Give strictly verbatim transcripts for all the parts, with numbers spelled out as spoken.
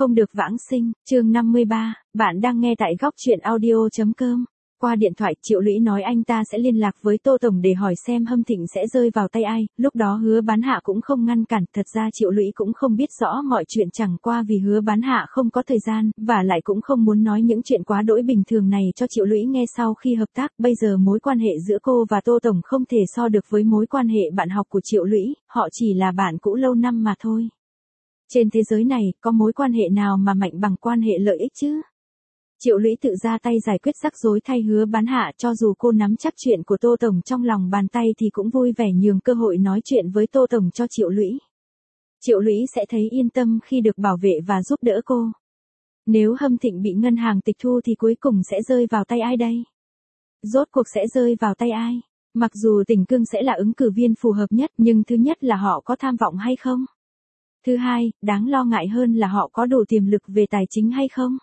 Không được vãng sinh, chương năm mươi ba, bạn đang nghe tại góc truyện audio chấm com. Qua điện thoại, Triệu Lũy nói anh ta sẽ liên lạc với Tô Tổng để hỏi xem Hâm Thịnh sẽ rơi vào tay ai, lúc đó Hứa Bán Hạ cũng không ngăn cản, thật ra Triệu Lũy cũng không biết rõ mọi chuyện, chẳng qua vì Hứa Bán Hạ không có thời gian, và lại cũng không muốn nói những chuyện quá đỗi bình thường này cho Triệu Lũy nghe. Sau khi hợp tác, bây giờ mối quan hệ giữa cô và Tô Tổng không thể so được với mối quan hệ bạn học của Triệu Lũy, họ chỉ là bạn cũ lâu năm mà thôi. Trên thế giới này, có mối quan hệ nào mà mạnh bằng quan hệ lợi ích chứ? Triệu Lũy tự ra tay giải quyết rắc rối thay Hứa Bán Hạ, cho dù cô nắm chắc chuyện của Tô Tổng trong lòng bàn tay thì cũng vui vẻ nhường cơ hội nói chuyện với Tô Tổng cho Triệu Lũy. Triệu Lũy sẽ thấy yên tâm khi được bảo vệ và giúp đỡ cô. Nếu Hâm Thịnh bị ngân hàng tịch thu thì cuối cùng sẽ rơi vào tay ai đây? Rốt cuộc sẽ rơi vào tay ai? Mặc dù Tình Cương sẽ là ứng cử viên phù hợp nhất, nhưng thứ nhất là họ có tham vọng hay không? Thứ hai, đáng lo ngại hơn là họ có đủ tiềm lực về tài chính hay không?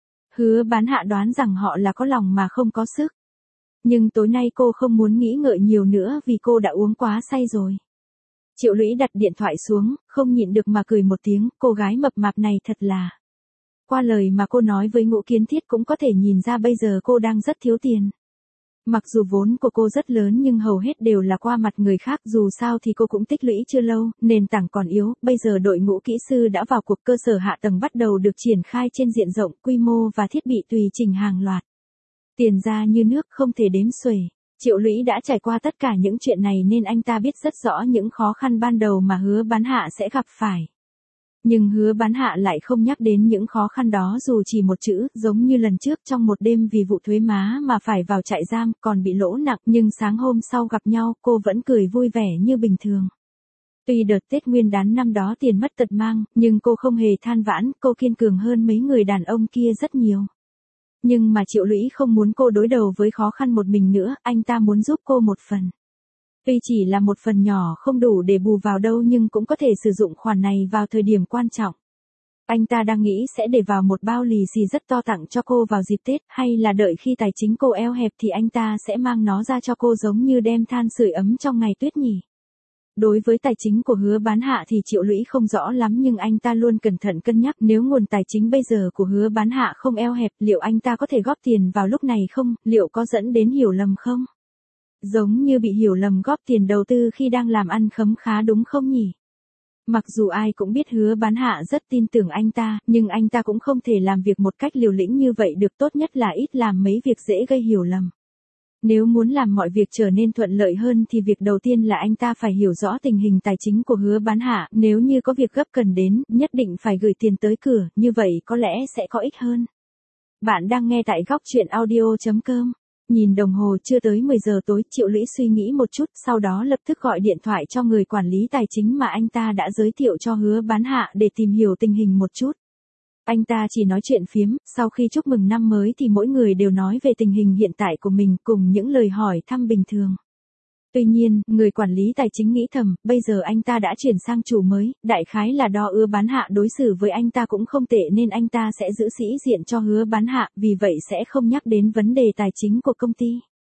Hứa Bán Hạ đoán rằng họ là có lòng mà không có sức. Nhưng tối nay cô không muốn nghĩ ngợi nhiều nữa vì cô đã uống quá say rồi. Triệu Lũy đặt điện thoại xuống, không nhịn được mà cười một tiếng, cô gái mập mạp này thật là. Qua lời mà cô nói với Ngũ Kiến Thiết cũng có thể nhìn ra bây giờ cô đang rất thiếu tiền. Mặc dù vốn của cô rất lớn nhưng hầu hết đều là qua mặt người khác, dù sao thì cô cũng tích lũy chưa lâu, nền tảng còn yếu, bây giờ đội ngũ kỹ sư đã vào cuộc, cơ sở hạ tầng bắt đầu được triển khai trên diện rộng, quy mô và thiết bị tùy chỉnh hàng loạt. Tiền ra như nước không thể đếm xuể. Triệu Lũy đã trải qua tất cả những chuyện này nên anh ta biết rất rõ những khó khăn ban đầu mà Hứa Bán Hạ sẽ gặp phải. Nhưng Hứa Bán Hạ lại không nhắc đến những khó khăn đó dù chỉ một chữ, giống như lần trước trong một đêm vì vụ thuế má mà phải vào trại giam, còn bị lỗ nặng, nhưng sáng hôm sau gặp nhau, cô vẫn cười vui vẻ như bình thường. Tuy đợt Tết Nguyên đán năm đó tiền mất tật mang, nhưng cô không hề than vãn, cô kiên cường hơn mấy người đàn ông kia rất nhiều. Nhưng mà Triệu Lũy không muốn cô đối đầu với khó khăn một mình nữa, anh ta muốn giúp cô một phần. Tuy chỉ là một phần nhỏ không đủ để bù vào đâu nhưng cũng có thể sử dụng khoản này vào thời điểm quan trọng. Anh ta đang nghĩ sẽ để vào một bao lì xì rất to tặng cho cô vào dịp Tết, hay là đợi khi tài chính cô eo hẹp thì anh ta sẽ mang nó ra cho cô giống như đem than sưởi ấm trong ngày tuyết nhỉ. Đối với tài chính của Hứa Bán Hạ thì Triệu Lũy không rõ lắm nhưng anh ta luôn cẩn thận cân nhắc, nếu nguồn tài chính bây giờ của Hứa Bán Hạ không eo hẹp, liệu anh ta có thể góp tiền vào lúc này không, liệu có dẫn đến hiểu lầm không? Giống như bị hiểu lầm góp tiền đầu tư khi đang làm ăn khấm khá đúng không nhỉ? Mặc dù ai cũng biết Hứa Bán Hạ rất tin tưởng anh ta, nhưng anh ta cũng không thể làm việc một cách liều lĩnh như vậy được, tốt nhất là ít làm mấy việc dễ gây hiểu lầm. Nếu muốn làm mọi việc trở nên thuận lợi hơn thì việc đầu tiên là anh ta phải hiểu rõ tình hình tài chính của Hứa Bán Hạ, nếu như có việc gấp cần đến, nhất định phải gửi tiền tới cửa, như vậy có lẽ sẽ có ích hơn. Bạn đang nghe tại góc truyện audio chấm com. Nhìn đồng hồ chưa tới mười giờ tối, Triệu Lũy suy nghĩ một chút, sau đó lập tức gọi điện thoại cho người quản lý tài chính mà anh ta đã giới thiệu cho Hứa Bán Hạ để tìm hiểu tình hình một chút. Anh ta chỉ nói chuyện phiếm, sau khi chúc mừng năm mới thì mỗi người đều nói về tình hình hiện tại của mình cùng những lời hỏi thăm bình thường. Tuy nhiên, người quản lý tài chính nghĩ thầm, bây giờ anh ta đã chuyển sang chủ mới, đại khái là do Hứa Bán Hạ đối xử với anh ta cũng không tệ nên anh ta sẽ giữ sĩ diện cho Hứa Bán Hạ, vì vậy sẽ không nhắc đến vấn đề tài chính của công ty.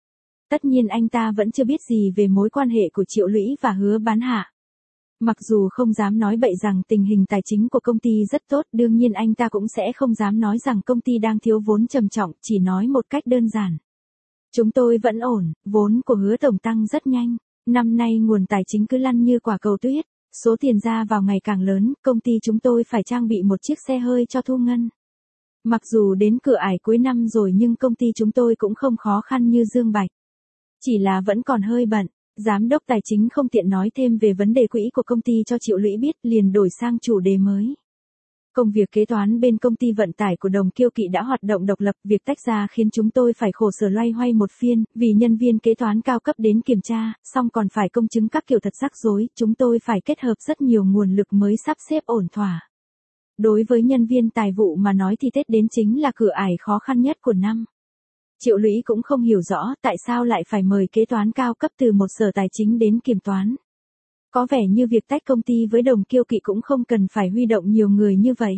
Tất nhiên anh ta vẫn chưa biết gì về mối quan hệ của Triệu Lũy và Hứa Bán Hạ. Mặc dù không dám nói bậy rằng tình hình tài chính của công ty rất tốt, đương nhiên anh ta cũng sẽ không dám nói rằng công ty đang thiếu vốn trầm trọng, chỉ nói một cách đơn giản. Chúng tôi vẫn ổn, vốn của Hứa Tổng tăng rất nhanh. Năm nay nguồn tài chính cứ lăn như quả cầu tuyết, số tiền ra vào ngày càng lớn, công ty chúng tôi phải trang bị một chiếc xe hơi cho thu ngân. Mặc dù đến cửa ải cuối năm rồi nhưng công ty chúng tôi cũng không khó khăn như Dương Bạch. Chỉ là vẫn còn hơi bận. Giám đốc tài chính không tiện nói thêm về vấn đề quỹ của công ty cho Triệu Lũy biết, liền đổi sang chủ đề mới. Công việc kế toán bên công ty vận tải của Đồng Kiêu Kỵ đã hoạt động độc lập, việc tách ra khiến chúng tôi phải khổ sở loay hoay một phiên, vì nhân viên kế toán cao cấp đến kiểm tra, xong còn phải công chứng các kiểu thật rắc rối, chúng tôi phải kết hợp rất nhiều nguồn lực mới sắp xếp ổn thỏa. Đối với nhân viên tài vụ mà nói thì Tết đến chính là cửa ải khó khăn nhất của năm. Triệu Lũy cũng không hiểu rõ tại sao lại phải mời kế toán cao cấp từ một sở tài chính đến kiểm toán. Có vẻ như việc tách công ty với Đồng Kiêu Kỵ cũng không cần phải huy động nhiều người như vậy.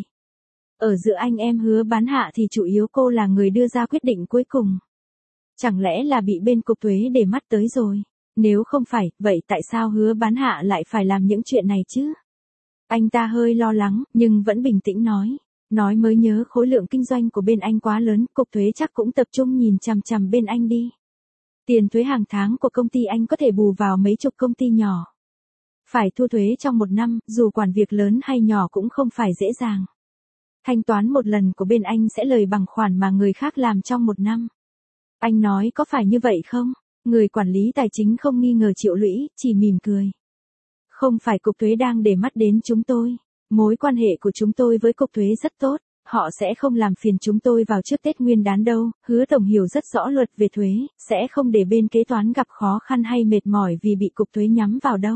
Ở giữa anh em Hứa Bán Hạ thì chủ yếu cô là người đưa ra quyết định cuối cùng. Chẳng lẽ là bị bên cục thuế để mắt tới rồi? Nếu không phải, vậy tại sao Hứa Bán Hạ lại phải làm những chuyện này chứ? Anh ta hơi lo lắng, nhưng vẫn bình tĩnh nói. Nói mới nhớ khối lượng kinh doanh của bên anh quá lớn, cục thuế chắc cũng tập trung nhìn chằm chằm bên anh đi. Tiền thuế hàng tháng của công ty anh có thể bù vào mấy chục công ty nhỏ. Phải thu thuế trong một năm, dù quản việc lớn hay nhỏ cũng không phải dễ dàng. Thanh toán một lần của bên anh sẽ lời bằng khoản mà người khác làm trong một năm. Anh nói có phải như vậy không? Người quản lý tài chính không nghi ngờ Triệu Lũy, chỉ mỉm cười. Không phải cục thuế đang để mắt đến chúng tôi. Mối quan hệ của chúng tôi với cục thuế rất tốt. Họ sẽ không làm phiền chúng tôi vào trước Tết Nguyên đán đâu. Hứa Tổng hiểu rất rõ luật về thuế, sẽ không để bên kế toán gặp khó khăn hay mệt mỏi vì bị cục thuế nhắm vào đâu.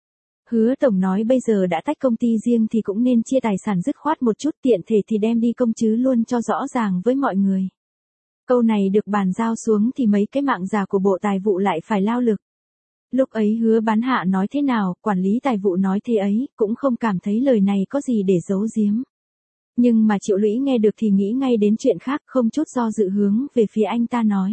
Hứa Tổng nói bây giờ đã tách công ty riêng thì cũng nên chia tài sản dứt khoát một chút, tiện thể thì đem đi công chứ luôn cho rõ ràng với mọi người. Câu này được bàn giao xuống thì mấy cái mạng già của Bộ Tài vụ lại phải lao lực. Lúc ấy Hứa Bán Hạ nói thế nào, quản lý tài vụ nói thế ấy, cũng không cảm thấy lời này có gì để giấu giếm. Nhưng mà Triệu Lũy nghe được thì nghĩ ngay đến chuyện khác, không chút do dự hướng về phía anh ta nói.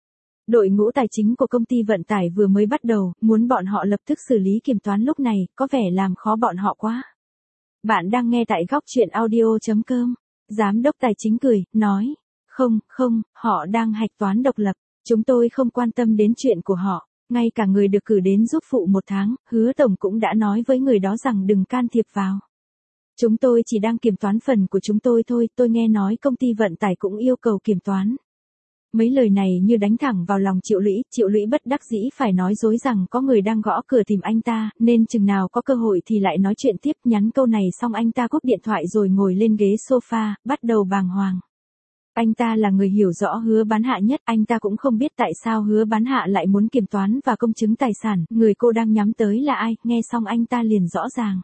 Đội ngũ tài chính của công ty vận tải vừa mới bắt đầu, muốn bọn họ lập tức xử lý kiểm toán lúc này, có vẻ làm khó bọn họ quá. Bạn đang nghe tại góc truyện audio chấm com. Giám đốc tài chính cười, nói. Không, không, họ đang hạch toán độc lập. Chúng tôi không quan tâm đến chuyện của họ. Ngay cả người được cử đến giúp phụ một tháng, Hứa Tổng cũng đã nói với người đó rằng đừng can thiệp vào. Chúng tôi chỉ đang kiểm toán phần của chúng tôi thôi, tôi nghe nói công ty vận tải cũng yêu cầu kiểm toán. Mấy lời này như đánh thẳng vào lòng Triệu Lũy, Triệu Lũy bất đắc dĩ phải nói dối rằng có người đang gõ cửa tìm anh ta, nên chừng nào có cơ hội thì lại nói chuyện tiếp, nhắn câu này xong anh ta cúp điện thoại rồi ngồi lên ghế sofa, bắt đầu bàng hoàng. Anh ta là người hiểu rõ Hứa Bán Hạ nhất, anh ta cũng không biết tại sao Hứa Bán Hạ lại muốn kiểm toán và công chứng tài sản, người cô đang nhắm tới là ai, nghe xong anh ta liền rõ ràng.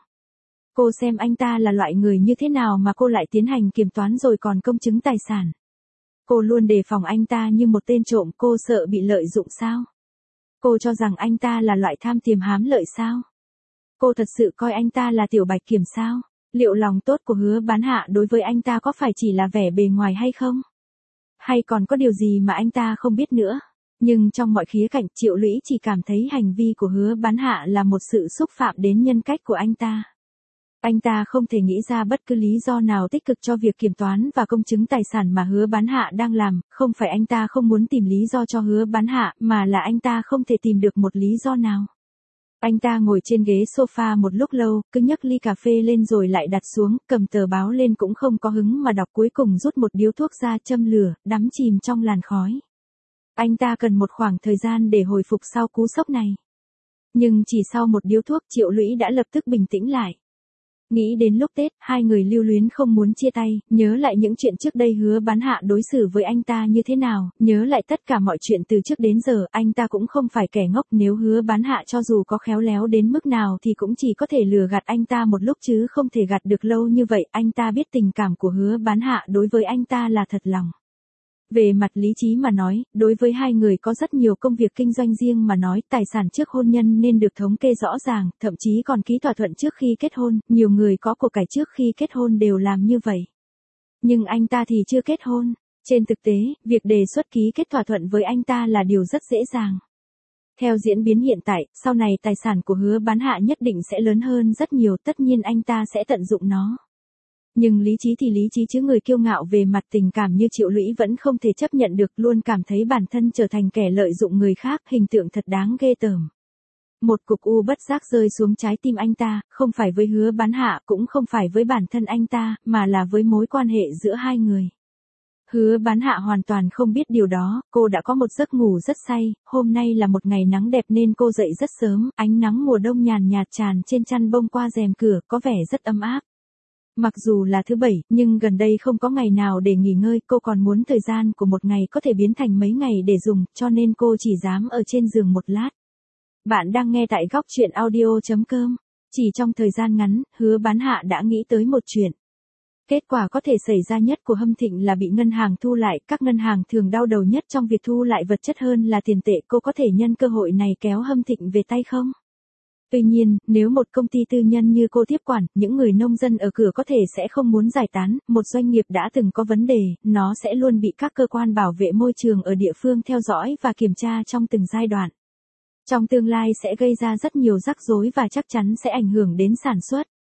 Cô xem anh ta là loại người như thế nào mà cô lại tiến hành kiểm toán rồi còn công chứng tài sản. Cô luôn đề phòng anh ta như một tên trộm, cô sợ bị lợi dụng sao? Cô cho rằng anh ta là loại tham tiềm hám lợi sao? Cô thật sự coi anh ta là tiểu bạch kiểm sao? Liệu lòng tốt của Hứa Bán Hạ đối với anh ta có phải chỉ là vẻ bề ngoài hay không? Hay còn có điều gì mà anh ta không biết nữa? Nhưng trong mọi khía cạnh, Triệu Lũy chỉ cảm thấy hành vi của Hứa Bán Hạ là một sự xúc phạm đến nhân cách của anh ta. Anh ta không thể nghĩ ra bất cứ lý do nào tích cực cho việc kiểm toán và công chứng tài sản mà Hứa Bán Hạ đang làm, không phải anh ta không muốn tìm lý do cho Hứa Bán Hạ, mà là anh ta không thể tìm được một lý do nào. Anh ta ngồi trên ghế sofa một lúc lâu, cứ nhấc ly cà phê lên rồi lại đặt xuống, cầm tờ báo lên cũng không có hứng mà đọc, cuối cùng rút một điếu thuốc ra châm lửa, đắm chìm trong làn khói. Anh ta cần một khoảng thời gian để hồi phục sau cú sốc này. Nhưng chỉ sau một điếu thuốc, Triệu Lũy đã lập tức bình tĩnh lại. Nghĩ đến lúc Tết, hai người lưu luyến không muốn chia tay, nhớ lại những chuyện trước đây Hứa Bán Hạ đối xử với anh ta như thế nào, nhớ lại tất cả mọi chuyện từ trước đến giờ, anh ta cũng không phải kẻ ngốc, nếu Hứa Bán Hạ cho dù có khéo léo đến mức nào thì cũng chỉ có thể lừa gạt anh ta một lúc chứ không thể gạt được lâu như vậy, anh ta biết tình cảm của Hứa Bán Hạ đối với anh ta là thật lòng. Về mặt lý trí mà nói, đối với hai người có rất nhiều công việc kinh doanh riêng mà nói, tài sản trước hôn nhân nên được thống kê rõ ràng, thậm chí còn ký thỏa thuận trước khi kết hôn, nhiều người có của cải trước khi kết hôn đều làm như vậy. Nhưng anh ta thì chưa kết hôn. Trên thực tế, việc đề xuất ký kết thỏa thuận với anh ta là điều rất dễ dàng. Theo diễn biến hiện tại, sau này tài sản của Hứa Bán Hạ nhất định sẽ lớn hơn rất nhiều, tất nhiên anh ta sẽ tận dụng nó. Nhưng lý trí thì lý trí chứ người kiêu ngạo về mặt tình cảm như Triệu Lũy vẫn không thể chấp nhận được, luôn cảm thấy bản thân trở thành kẻ lợi dụng người khác, hình tượng thật đáng ghê tởm. Một cục u bất giác rơi xuống trái tim anh ta, không phải với Hứa Bán Hạ, cũng không phải với bản thân anh ta, mà là với mối quan hệ giữa hai người. Hứa Bán Hạ hoàn toàn không biết điều đó, cô đã có một giấc ngủ rất say, hôm nay là một ngày nắng đẹp nên cô dậy rất sớm, ánh nắng mùa đông nhàn nhạt tràn trên chăn bông qua rèm cửa, có vẻ rất ấm áp. Mặc dù là thứ bảy, nhưng gần đây không có ngày nào để nghỉ ngơi, cô còn muốn thời gian của một ngày có thể biến thành mấy ngày để dùng, cho nên cô chỉ dám ở trên giường một lát. Bạn đang nghe tại góc truyện audio chấm com. Chỉ trong thời gian ngắn, Hứa Bán Hạ đã nghĩ tới một chuyện. Kết quả có thể xảy ra nhất của Hâm Thịnh là bị ngân hàng thu lại, các ngân hàng thường đau đầu nhất trong việc thu lại vật chất hơn là tiền tệ, cô có thể nhân cơ hội này kéo Hâm Thịnh về tay không? Tuy nhiên, nếu một công ty tư nhân như cô tiếp quản, những người nông dân ở cửa có thể sẽ không muốn giải tán, một doanh nghiệp đã từng có vấn đề, nó sẽ luôn bị các cơ quan bảo vệ môi trường ở địa phương theo dõi và kiểm tra trong từng giai đoạn. Trong tương lai sẽ gây ra rất nhiều rắc rối và chắc chắn sẽ ảnh hưởng đến sản xuất.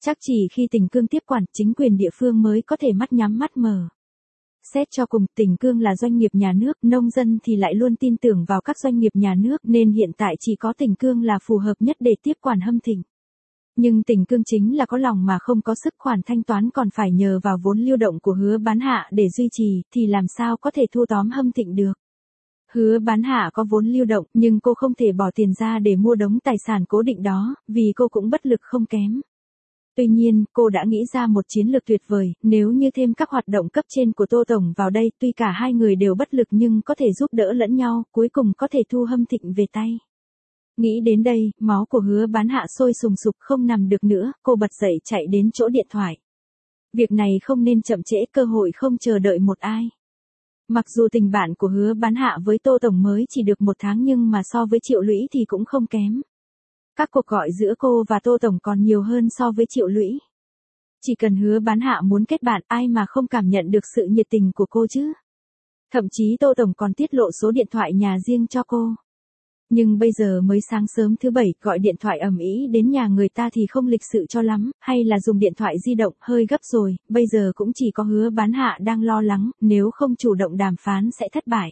Chắc chỉ khi Tình Cương tiếp quản, chính quyền địa phương mới có thể mắt nhắm mắt mở. Xét cho cùng, Tình Cương là doanh nghiệp nhà nước, nông dân thì lại luôn tin tưởng vào các doanh nghiệp nhà nước, nên hiện tại chỉ có Tình Cương là phù hợp nhất để tiếp quản Hâm Thịnh. Nhưng Tình Cương chính là có lòng mà không có sức khoản thanh toán, còn phải nhờ vào vốn lưu động của Hứa Bán Hạ để duy trì, thì làm sao có thể thu tóm Hâm Thịnh được. Hứa Bán Hạ có vốn lưu động, nhưng cô không thể bỏ tiền ra để mua đống tài sản cố định đó, vì cô cũng bất lực không kém. Tuy nhiên, cô đã nghĩ ra một chiến lược tuyệt vời, nếu như thêm các hoạt động cấp trên của Tô Tổng vào đây, tuy cả hai người đều bất lực nhưng có thể giúp đỡ lẫn nhau, cuối cùng có thể thu Hâm Thịnh về tay. Nghĩ đến đây, máu của Hứa Bán Hạ sôi sùng sục không nằm được nữa, cô bật dậy chạy đến chỗ điện thoại. Việc này không nên chậm trễ, cơ hội không chờ đợi một ai. Mặc dù tình bạn của Hứa Bán Hạ với Tô Tổng mới chỉ được một tháng nhưng mà so với Triệu Lũy thì cũng không kém. Các cuộc gọi giữa cô và Tô Tổng còn nhiều hơn so với Triệu Lũy. Chỉ cần Hứa Bán Hạ muốn kết bạn, ai mà không cảm nhận được sự nhiệt tình của cô chứ. Thậm chí Tô Tổng còn tiết lộ số điện thoại nhà riêng cho cô. Nhưng bây giờ mới sáng sớm thứ bảy, gọi điện thoại ầm ĩ đến nhà người ta thì không lịch sự cho lắm, hay là dùng điện thoại di động, hơi gấp rồi, bây giờ cũng chỉ có Hứa Bán Hạ đang lo lắng, nếu không chủ động đàm phán sẽ thất bại.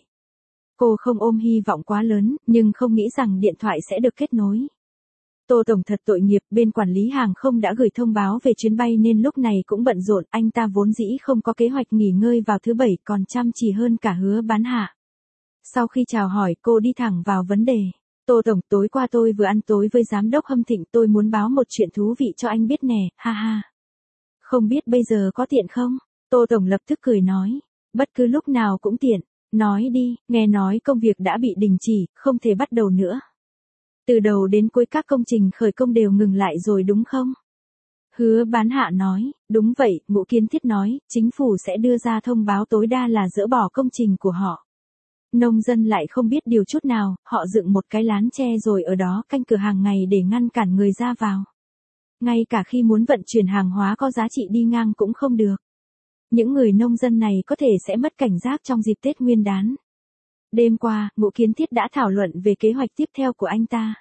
Cô không ôm hy vọng quá lớn, nhưng không nghĩ rằng điện thoại sẽ được kết nối. Tô Tổng thật tội nghiệp, bên quản lý hàng không đã gửi thông báo về chuyến bay nên lúc này cũng bận rộn, anh ta vốn dĩ không có kế hoạch nghỉ ngơi vào thứ bảy, còn chăm chỉ hơn cả Hứa Bán Hạ. Sau khi chào hỏi, cô đi thẳng vào vấn đề. Tô Tổng, tối qua tôi vừa ăn tối với giám đốc Hâm Thịnh, tôi muốn báo một chuyện thú vị cho anh biết nè, ha ha. Không biết bây giờ có tiện không? Tô Tổng lập tức cười nói. Bất cứ lúc nào cũng tiện. Nói đi, nghe nói công việc đã bị đình chỉ, không thể bắt đầu nữa. Từ đầu đến cuối các công trình khởi công đều ngừng lại rồi đúng không? Hứa Bán Hạ nói, đúng vậy, Ngũ Kiến Thiết nói, chính phủ sẽ đưa ra thông báo tối đa là dỡ bỏ công trình của họ. Nông dân lại không biết điều chút nào, họ dựng một cái lán tre rồi ở đó canh cửa hàng ngày để ngăn cản người ra vào. Ngay cả khi muốn vận chuyển hàng hóa có giá trị đi ngang cũng không được. Những người nông dân này có thể sẽ mất cảnh giác trong dịp Tết Nguyên đán. Đêm qua, Ngũ Kiến Thiết đã thảo luận về kế hoạch tiếp theo của anh ta.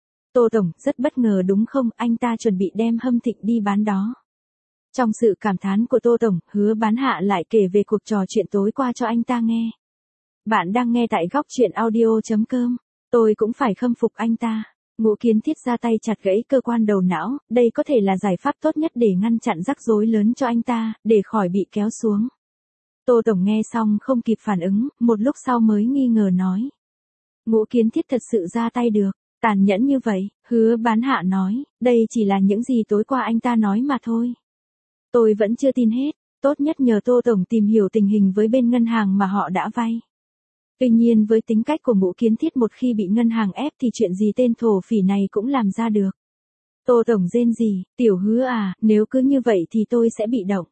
Tô Tổng, rất bất ngờ đúng không, anh ta chuẩn bị đem Hâm Thịnh đi bán đó. Trong sự cảm thán của Tô Tổng, Hứa Bán Hạ lại kể về cuộc trò chuyện tối qua cho anh ta nghe. Bạn đang nghe tại góc truyện audio chấm com. Tôi cũng phải khâm phục anh ta. Ngũ Kiến Thiết ra tay chặt gãy cơ quan đầu não, đây có thể là giải pháp tốt nhất để ngăn chặn rắc rối lớn cho anh ta, để khỏi bị kéo xuống. Tô Tổng nghe xong không kịp phản ứng, một lúc sau mới nghi ngờ nói. Ngũ Kiến Thiết thật sự ra tay được, tàn nhẫn như vậy, Hứa Bán Hạ nói, đây chỉ là những gì tối qua anh ta nói mà thôi. Tôi vẫn chưa tin hết, tốt nhất nhờ Tô Tổng tìm hiểu tình hình với bên ngân hàng mà họ đã vay. Tuy nhiên với tính cách của Ngũ Kiến Thiết, một khi bị ngân hàng ép thì chuyện gì tên thổ phỉ này cũng làm ra được. Tô Tổng rên rỉ, tiểu Hứa à, nếu cứ như vậy thì tôi sẽ bị động.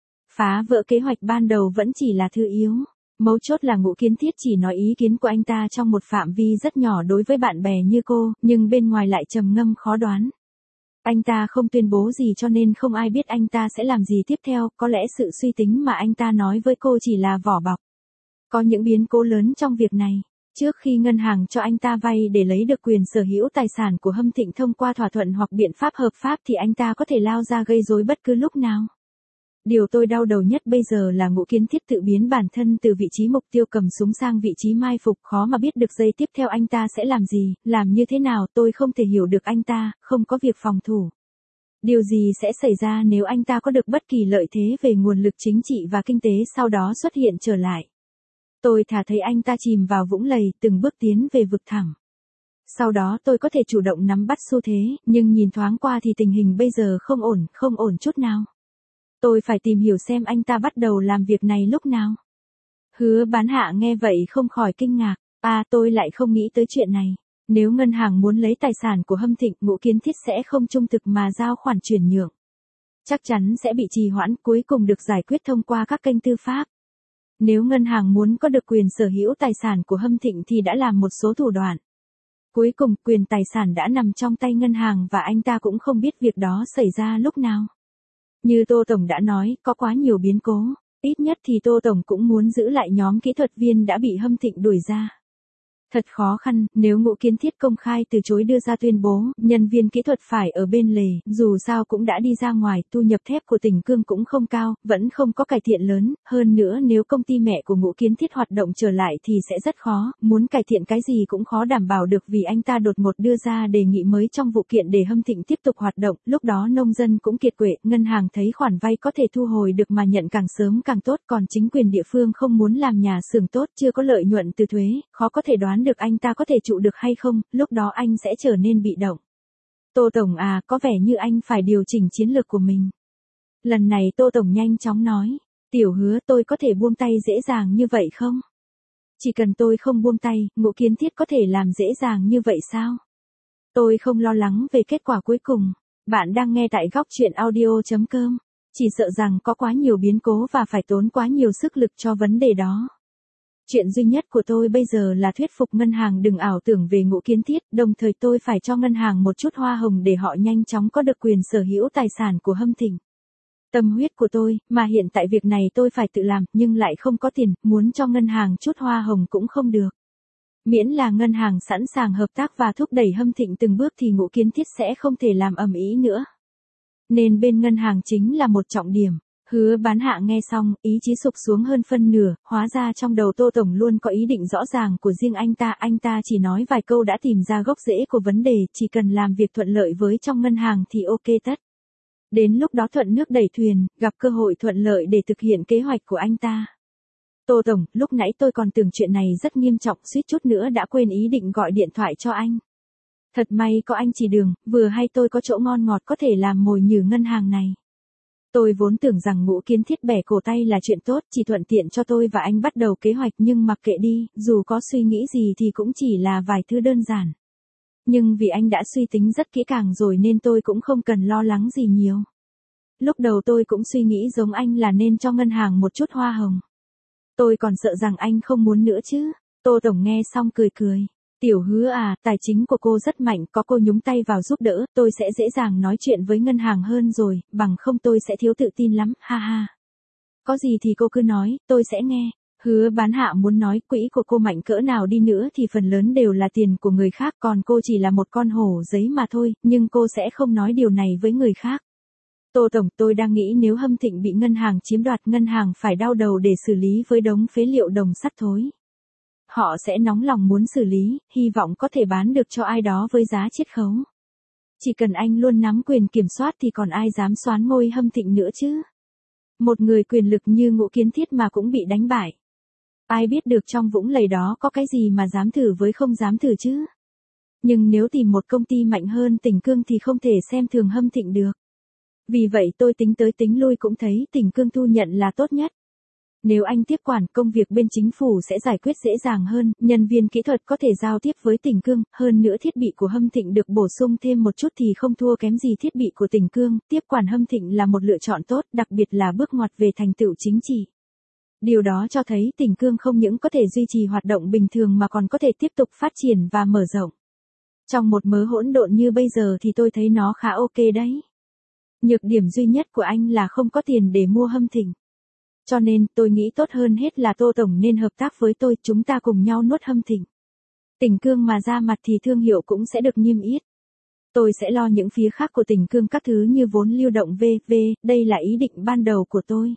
Phá vỡ kế hoạch ban đầu vẫn chỉ là thứ yếu. Mấu chốt là Ngũ Kiến Thiết chỉ nói ý kiến của anh ta trong một phạm vi rất nhỏ đối với bạn bè như cô, nhưng bên ngoài lại trầm ngâm khó đoán. Anh ta không tuyên bố gì cho nên không ai biết anh ta sẽ làm gì tiếp theo, có lẽ sự suy tính mà anh ta nói với cô chỉ là vỏ bọc. Có những biến cố lớn trong việc này. Trước khi ngân hàng cho anh ta vay để lấy được quyền sở hữu tài sản của Hâm Thịnh thông qua thỏa thuận hoặc biện pháp hợp pháp thì anh ta có thể lao ra gây rối bất cứ lúc nào. Điều tôi đau đầu nhất bây giờ là Ngũ Kiến Thiết tự biến bản thân từ vị trí mục tiêu cầm súng sang vị trí mai phục, khó mà biết được giây tiếp theo anh ta sẽ làm gì, làm như thế nào, tôi không thể hiểu được anh ta, không có việc phòng thủ. Điều gì sẽ xảy ra nếu anh ta có được bất kỳ lợi thế về nguồn lực chính trị và kinh tế sau đó xuất hiện trở lại. Tôi thà thấy anh ta chìm vào vũng lầy, từng bước tiến về vực thẳm. Sau đó tôi có thể chủ động nắm bắt xu thế, nhưng nhìn thoáng qua thì tình hình bây giờ không ổn, không ổn chút nào. Tôi phải tìm hiểu xem anh ta bắt đầu làm việc này lúc nào. Hứa Bán Hạ nghe vậy không khỏi kinh ngạc. À, tôi lại không nghĩ tới chuyện này. Nếu ngân hàng muốn lấy tài sản của Hâm Thịnh, Ngũ Kiến Thiết sẽ không trung thực mà giao khoản chuyển nhượng. Chắc chắn sẽ bị trì hoãn, cuối cùng được giải quyết thông qua các kênh tư pháp. Nếu ngân hàng muốn có được quyền sở hữu tài sản của Hâm Thịnh thì đã làm một số thủ đoạn. Cuối cùng, quyền tài sản đã nằm trong tay ngân hàng và anh ta cũng không biết việc đó xảy ra lúc nào. Như Tô Tổng đã nói, có quá nhiều biến cố, ít nhất thì Tô Tổng cũng muốn giữ lại nhóm kỹ thuật viên đã bị Hâm Thịnh đuổi ra. Thật khó khăn, nếu Ngũ Kiến Thiết công khai từ chối đưa ra tuyên bố, nhân viên kỹ thuật phải ở bên lề, dù sao cũng đã đi ra ngoài, thu nhập thép của Tỉnh Cương cũng không cao, vẫn không có cải thiện lớn, hơn nữa nếu công ty mẹ của Ngũ Kiến Thiết hoạt động trở lại thì sẽ rất khó, muốn cải thiện cái gì cũng khó đảm bảo được vì anh ta đột ngột đưa ra đề nghị mới trong vụ kiện để Hâm Thịnh tiếp tục hoạt động, lúc đó nông dân cũng kiệt quệ, ngân hàng thấy khoản vay có thể thu hồi được mà nhận càng sớm càng tốt, còn chính quyền địa phương không muốn làm nhà xưởng tốt, chưa có lợi nhuận từ thuế, khó có thể đoán được anh ta có thể trụ được hay không, lúc đó anh sẽ trở nên bị động. Tô Tổng à, có vẻ như anh phải điều chỉnh chiến lược của mình. Lần này Tô Tổng nhanh chóng nói, Tiểu Hứa tôi có thể buông tay dễ dàng như vậy không? Chỉ cần tôi không buông tay, Ngũ Kiến Thiết có thể làm dễ dàng như vậy sao? Tôi không lo lắng về kết quả cuối cùng. Bạn đang nghe tại góc chuyện audio chấm com. Chỉ sợ rằng có quá nhiều biến cố và phải tốn quá nhiều sức lực cho vấn đề đó. Chuyện duy nhất của tôi bây giờ là thuyết phục ngân hàng đừng ảo tưởng về Ngũ Kiến Thiết, đồng thời tôi phải cho ngân hàng một chút hoa hồng để họ nhanh chóng có được quyền sở hữu tài sản của Hâm Thịnh. Tâm huyết của tôi, mà hiện tại việc này tôi phải tự làm, nhưng lại không có tiền, muốn cho ngân hàng chút hoa hồng cũng không được. Miễn là ngân hàng sẵn sàng hợp tác và thúc đẩy Hâm Thịnh từng bước thì Ngũ Kiến Thiết sẽ không thể làm ầm ĩ nữa. Nên bên ngân hàng chính là một trọng điểm. Hứa Bán Hạ nghe xong, ý chí sụp xuống hơn phân nửa, hóa ra trong đầu Tô Tổng luôn có ý định rõ ràng của riêng anh ta, anh ta chỉ nói vài câu đã tìm ra gốc rễ của vấn đề, chỉ cần làm việc thuận lợi với trong ngân hàng thì ok tất. Đến lúc đó thuận nước đẩy thuyền, gặp cơ hội thuận lợi để thực hiện kế hoạch của anh ta. Tô Tổng, lúc nãy tôi còn tưởng chuyện này rất nghiêm trọng, suýt chút nữa đã quên ý định gọi điện thoại cho anh. Thật may có anh chỉ đường, vừa hay tôi có chỗ ngon ngọt có thể làm mồi nhử ngân hàng này. Tôi vốn tưởng rằng Ngũ Kiến Thiết bẻ cổ tay là chuyện tốt, chỉ thuận tiện cho tôi và anh bắt đầu kế hoạch, nhưng mặc kệ đi, dù có suy nghĩ gì thì cũng chỉ là vài thứ đơn giản. Nhưng vì anh đã suy tính rất kỹ càng rồi nên tôi cũng không cần lo lắng gì nhiều. Lúc đầu tôi cũng suy nghĩ giống anh là nên cho ngân hàng một chút hoa hồng. Tôi còn sợ rằng anh không muốn nữa chứ. Tô Tổng nghe xong cười cười. Tiểu Hứa à, tài chính của cô rất mạnh, có cô nhúng tay vào giúp đỡ, tôi sẽ dễ dàng nói chuyện với ngân hàng hơn rồi, bằng không tôi sẽ thiếu tự tin lắm, ha ha. Có gì thì cô cứ nói, tôi sẽ nghe. Hứa Bán Hạ muốn nói quỹ của cô mạnh cỡ nào đi nữa thì phần lớn đều là tiền của người khác, còn cô chỉ là một con hổ giấy mà thôi, nhưng cô sẽ không nói điều này với người khác. Tô Tổng, tôi đang nghĩ nếu Hâm Thịnh bị ngân hàng chiếm đoạt, ngân hàng phải đau đầu để xử lý với đống phế liệu đồng sắt thối. Họ sẽ nóng lòng muốn xử lý, hy vọng có thể bán được cho ai đó với giá chiết khấu. Chỉ cần anh luôn nắm quyền kiểm soát thì còn ai dám soán ngôi Hâm Thịnh nữa chứ. Một người quyền lực như Ngũ Kiến Thiết mà cũng bị đánh bại. Ai biết được trong vũng lầy đó có cái gì mà dám thử với không dám thử chứ. Nhưng nếu tìm một công ty mạnh hơn Tỉnh Cương thì không thể xem thường Hâm Thịnh được. Vì vậy tôi tính tới tính lui cũng thấy Tỉnh Cương thu nhận là tốt nhất. Nếu anh tiếp quản, công việc bên chính phủ sẽ giải quyết dễ dàng hơn, nhân viên kỹ thuật có thể giao tiếp với Tỉnh Cương, hơn nữa thiết bị của Hâm Thịnh được bổ sung thêm một chút thì không thua kém gì thiết bị của Tỉnh Cương, tiếp quản Hâm Thịnh là một lựa chọn tốt, đặc biệt là bước ngoặt về thành tựu chính trị. Điều đó cho thấy Tỉnh Cương không những có thể duy trì hoạt động bình thường mà còn có thể tiếp tục phát triển và mở rộng. Trong một mớ hỗn độn như bây giờ thì tôi thấy nó khá ok đấy. Nhược điểm duy nhất của anh là không có tiền để mua Hâm Thịnh. Cho nên, tôi nghĩ tốt hơn hết là Tô Tổng nên hợp tác với tôi, chúng ta cùng nhau nuốt Hâm Thịnh. Tỉnh Cương mà ra mặt thì thương hiệu cũng sẽ được niêm yết. Tôi sẽ lo những phía khác của Tỉnh Cương các thứ như vốn lưu động vân vân, đây là ý định ban đầu của tôi.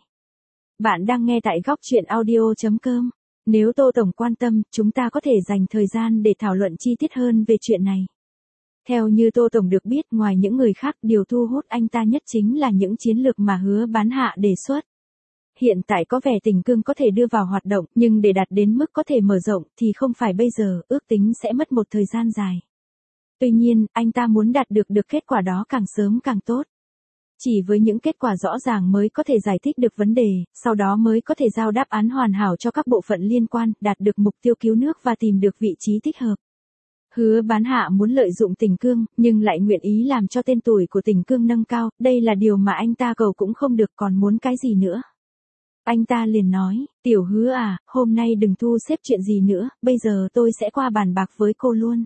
Bạn đang nghe tại góc chuyện audio chấm com. Nếu Tô Tổng quan tâm, chúng ta có thể dành thời gian để thảo luận chi tiết hơn về chuyện này. Theo như Tô Tổng được biết, ngoài những người khác, điều thu hút anh ta nhất chính là những chiến lược mà Hứa Bán Hạ đề xuất. Hiện tại có vẻ Tỉnh Cương có thể đưa vào hoạt động, nhưng để đạt đến mức có thể mở rộng thì không phải bây giờ, ước tính sẽ mất một thời gian dài. Tuy nhiên, anh ta muốn đạt được được kết quả đó càng sớm càng tốt. Chỉ với những kết quả rõ ràng mới có thể giải thích được vấn đề, sau đó mới có thể giao đáp án hoàn hảo cho các bộ phận liên quan, đạt được mục tiêu cứu nước và tìm được vị trí thích hợp. Hứa Bán Hạ muốn lợi dụng Tỉnh Cương, nhưng lại nguyện ý làm cho tên tuổi của Tỉnh Cương nâng cao, đây là điều mà anh ta cầu cũng không được, còn muốn cái gì nữa. Anh ta liền nói, Tiểu Hứa à, hôm nay đừng thu xếp chuyện gì nữa, bây giờ tôi sẽ qua bàn bạc với cô luôn.